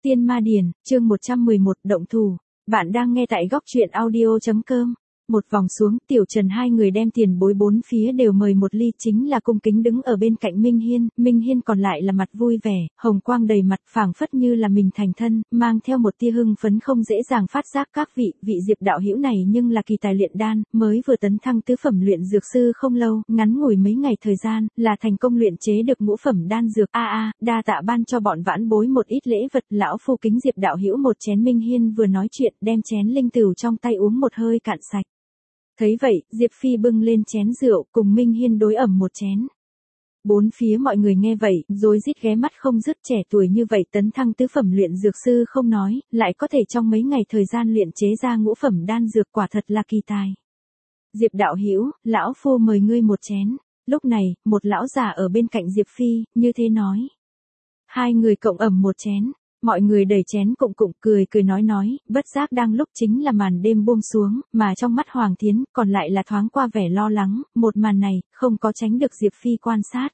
Tiên Ma Điển, chương 111, động thủ. Bạn đang nghe tại góc truyện audio.com. Một vòng xuống, Tiểu Trần hai người đem tiền bối bốn phía đều mời một ly, chính là cung kính đứng ở bên cạnh Minh Hiên còn lại là mặt vui vẻ, hồng quang đầy mặt, phảng phất như là mình thành thân, mang theo một tia hưng phấn không dễ dàng phát giác. Các vị Diệp đạo hữu này nhưng là kỳ tài luyện đan, mới vừa tấn thăng tứ phẩm luyện dược sư không lâu, ngắn ngủi mấy ngày thời gian, là thành công luyện chế được ngũ phẩm đan dược. Đa tạ ban cho bọn vãn bối một ít lễ vật, lão phu kính Diệp đạo hữu một chén. Minh Hiên vừa nói chuyện, đem chén linh tửu trong tay uống một hơi cạn sạch. Thấy vậy, Diệp Phi bưng lên chén rượu, cùng Minh Hiên đối ẩm một chén. Bốn phía mọi người nghe vậy, rối rít ghé mắt không dứt. Trẻ tuổi như vậy tấn thăng tứ phẩm luyện dược sư không nói, lại có thể trong mấy ngày thời gian luyện chế ra ngũ phẩm đan dược, quả thật là kỳ tài. Diệp đạo hữu, lão phu mời ngươi một chén. Lúc này, một lão già ở bên cạnh Diệp Phi, như thế nói. Hai người cộng ẩm một chén. Mọi người đẩy chén cụng cười nói, bất giác đang lúc chính là màn đêm buông xuống, mà trong mắt Hoàng Thiến còn lại là thoáng qua vẻ lo lắng. Một màn này không có tránh được Diệp Phi quan sát.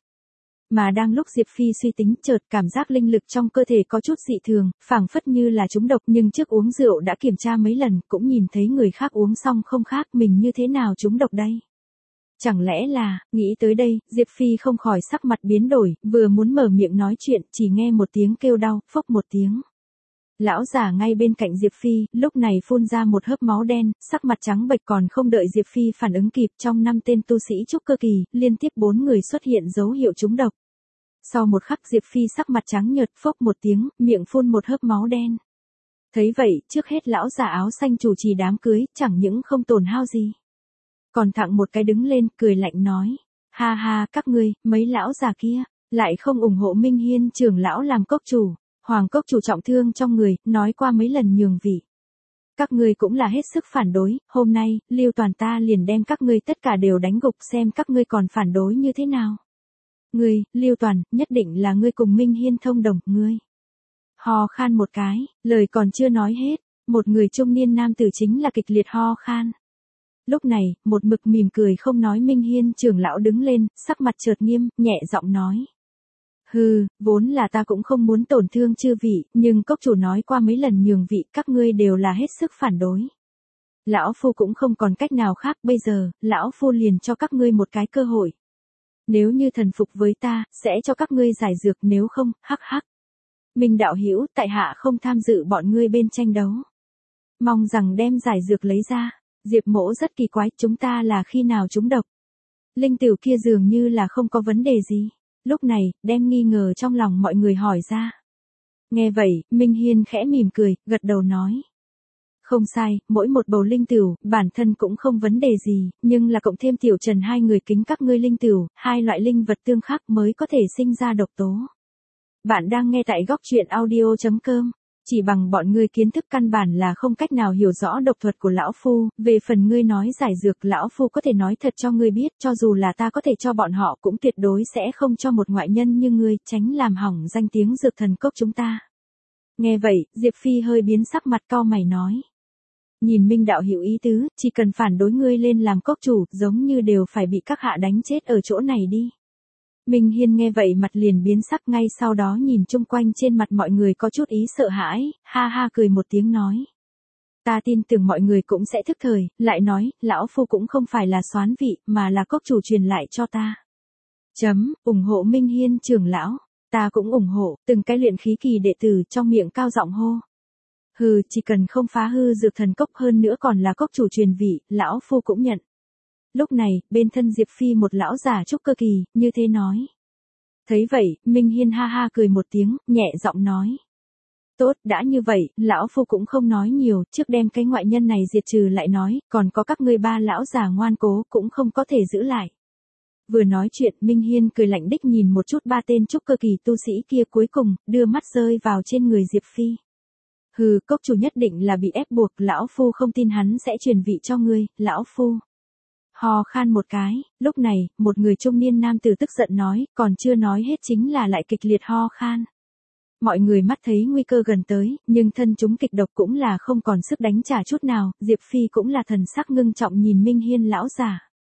Mà đang lúc Diệp Phi suy tính, chợt cảm giác linh lực trong cơ thể có chút dị thường, phảng phất như là trúng độc, nhưng trước uống rượu đã kiểm tra mấy lần, cũng nhìn thấy người khác uống xong không khác, mình như thế nào trúng độc đây? Chẳng lẽ là, nghĩ tới đây, Diệp Phi không khỏi sắc mặt biến đổi, vừa muốn mở miệng nói chuyện, chỉ nghe một tiếng kêu đau, phốc một tiếng. Lão già ngay bên cạnh Diệp Phi, lúc này phun ra một hớp máu đen, sắc mặt trắng bệch. Còn không đợi Diệp Phi phản ứng kịp, trong 5 tên tu sĩ trúc cơ kỳ, liên tiếp 4 người xuất hiện dấu hiệu trúng độc. Sau một khắc Diệp Phi sắc mặt trắng nhợt, phốc một tiếng, miệng phun một hớp máu đen. Thấy vậy, trước hết lão già áo xanh chủ trì đám cưới, chẳng những không tổn hao gì, còn thẳng một cái đứng lên, cười lạnh nói. Ha, các ngươi, mấy lão già kia, lại không ủng hộ Minh Hiên trưởng lão làm cốc chủ. Hoàng cốc chủ trọng thương trong người, nói qua mấy lần nhường vị. Các ngươi cũng là hết sức phản đối, hôm nay, Lưu Toàn ta liền đem các ngươi tất cả đều đánh gục, xem các ngươi còn phản đối như thế nào. Ngươi, Lưu Toàn, nhất định là ngươi cùng Minh Hiên thông đồng, ngươi. Ho khan một cái, lời còn chưa nói hết, một người trung niên nam tử chính là kịch liệt ho khan. Lúc này, một mực mỉm cười không nói Minh Hiên trưởng lão đứng lên, sắc mặt chợt nghiêm, nhẹ giọng nói. Hừ, vốn là ta cũng không muốn tổn thương chư vị, nhưng cốc chủ nói qua mấy lần nhường vị, các ngươi đều là hết sức phản đối. Lão phu cũng không còn cách nào khác, bây giờ, lão phu liền cho các ngươi một cái cơ hội. Nếu như thần phục với ta, sẽ cho các ngươi giải dược, nếu không, hắc. Minh đạo hữu, tại hạ không tham dự bọn ngươi bên tranh đấu. Mong rằng đem giải dược lấy ra. Diệp mỗ rất kỳ quái, chúng ta là khi nào trúng độc? Linh tửu kia dường như là không có vấn đề gì. Lúc này, đem nghi ngờ trong lòng mọi người hỏi ra. Nghe vậy, Minh Hiên khẽ mỉm cười, gật đầu nói. Không sai, mỗi một bầu linh tửu, bản thân cũng không vấn đề gì, nhưng là cộng thêm Tiểu Trần hai người kính các ngươi linh tửu, hai loại linh vật tương khắc mới có thể sinh ra độc tố. Bạn đang nghe tại góc truyện audio.com. Chỉ bằng bọn ngươi kiến thức căn bản là không cách nào hiểu rõ độc thuật của lão phu, về phần ngươi nói giải dược, lão phu có thể nói thật cho ngươi biết, cho dù là ta có thể cho bọn họ cũng tuyệt đối sẽ không cho một ngoại nhân như ngươi, tránh làm hỏng danh tiếng dược thần cốc chúng ta. Nghe vậy, Diệp Phi hơi biến sắc mặt, cau mày nói. Nhìn Minh đạo hữu ý tứ, chỉ cần phản đối ngươi lên làm cốc chủ, giống như đều phải bị các hạ đánh chết ở chỗ này đi. Minh Hiên nghe vậy mặt liền biến sắc, ngay sau đó nhìn chung quanh, trên mặt mọi người có chút ý sợ hãi, ha cười một tiếng nói. Ta tin tưởng mọi người cũng sẽ thức thời, lại nói, lão phu cũng không phải là soán vị, mà là cốc chủ truyền lại cho ta. Ủng hộ Minh Hiên trưởng lão, ta cũng ủng hộ, từng cái luyện khí kỳ đệ tử trong miệng cao giọng hô. Hừ, chỉ cần không phá hư dược thần cốc, hơn nữa còn là cốc chủ truyền vị, lão phu cũng nhận. Lúc này, bên thân Diệp Phi một lão già trúc cơ kỳ, như thế nói. Thấy vậy, Minh Hiên ha cười một tiếng, nhẹ giọng nói. Tốt, đã như vậy, lão phu cũng không nói nhiều, trước đem cái ngoại nhân này diệt trừ lại nói, còn có các ngươi ba lão già ngoan cố, cũng không có thể giữ lại. Vừa nói chuyện, Minh Hiên cười lạnh đích nhìn một chút ba tên trúc cơ kỳ tu sĩ kia, cuối cùng, đưa mắt rơi vào trên người Diệp Phi. Hừ, cốc chủ nhất định là bị ép buộc, lão phu không tin hắn sẽ truyền vị cho ngươi, lão phu. Ho khan một cái, lúc này, một người trung niên nam tử tức giận nói, còn chưa nói hết chính là lại kịch liệt ho khan. Mọi người mắt thấy nguy cơ gần tới, nhưng thân chúng kịch độc cũng là không còn sức đánh trả chút nào, Diệp Phi cũng là thần sắc ngưng trọng nhìn Minh Hiên lão giả.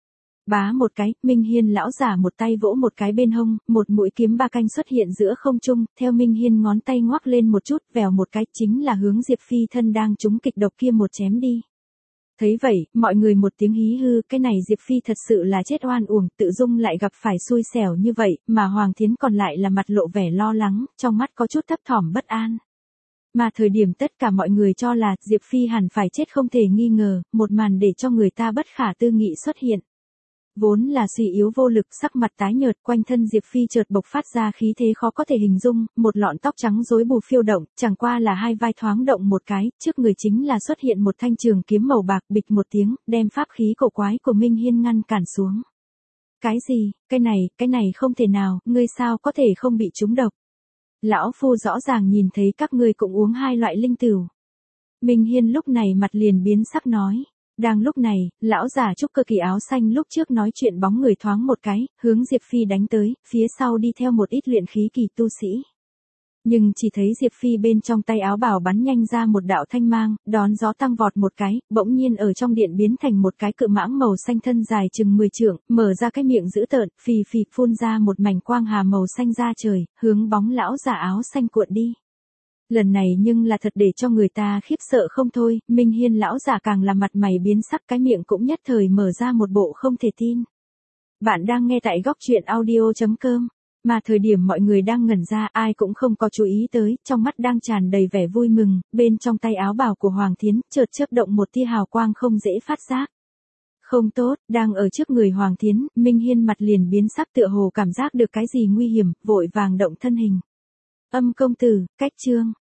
Bá một cái, Minh Hiên lão giả một tay vỗ một cái bên hông, một mũi kiếm ba canh xuất hiện giữa không trung, theo Minh Hiên ngón tay ngoắc lên một chút, vèo một cái, chính là hướng Diệp Phi thân đang trúng kịch độc kia một chém đi. Thấy vậy, mọi người một tiếng hí hư, cái này Diệp Phi thật sự là chết oan uổng, tự dung lại gặp phải xui xẻo như vậy, mà Hoàng Thiến còn lại là mặt lộ vẻ lo lắng, trong mắt có chút thấp thỏm bất an. Mà thời điểm tất cả mọi người cho là Diệp Phi hẳn phải chết không thể nghi ngờ, một màn để cho người ta bất khả tư nghị xuất hiện. Vốn là suy yếu vô lực, sắc mặt tái nhợt, quanh thân Diệp Phi chợt bộc phát ra khí thế khó có thể hình dung, một lọn tóc trắng rối bù phiêu động, chẳng qua là hai vai thoáng động một cái, trước người chính là xuất hiện một thanh trường kiếm màu bạc, bịch một tiếng, đem pháp khí cổ quái của Minh Hiên ngăn cản xuống. Cái gì, cái này không thể nào, ngươi sao có thể không bị trúng độc? Lão phu rõ ràng nhìn thấy các ngươi cũng uống hai loại linh tửu. Minh Hiên lúc này mặt liền biến sắc nói. Đang lúc này, lão già trúc cơ kỳ áo xanh lúc trước nói chuyện bóng người thoáng một cái, hướng Diệp Phi đánh tới, phía sau đi theo một ít luyện khí kỳ tu sĩ. Nhưng chỉ thấy Diệp Phi bên trong tay áo bào bắn nhanh ra một đạo thanh mang, đón gió tăng vọt một cái, bỗng nhiên ở trong điện biến thành một cái cự mãng màu xanh thân dài chừng 10 trượng, mở ra cái miệng dữ tợn, phì phì phun ra một mảnh quang hà màu xanh ra trời, hướng bóng lão già áo xanh cuộn đi. Lần này nhưng là thật để cho người ta khiếp sợ không thôi, Minh Hiên lão giả càng là mặt mày biến sắc, cái miệng cũng nhất thời mở ra một bộ không thể tin. Bạn đang nghe tại góc truyện audio.com, mà thời điểm mọi người đang ngẩn ra ai cũng không có chú ý tới, trong mắt đang tràn đầy vẻ vui mừng, bên trong tay áo bào của Hoàng Thiến chợt chớp động một tia hào quang không dễ phát giác. Không tốt, đang ở trước người Hoàng Thiến, Minh Hiên mặt liền biến sắc tựa hồ cảm giác được cái gì nguy hiểm, vội vàng động thân hình. Âm công tử, cách chương.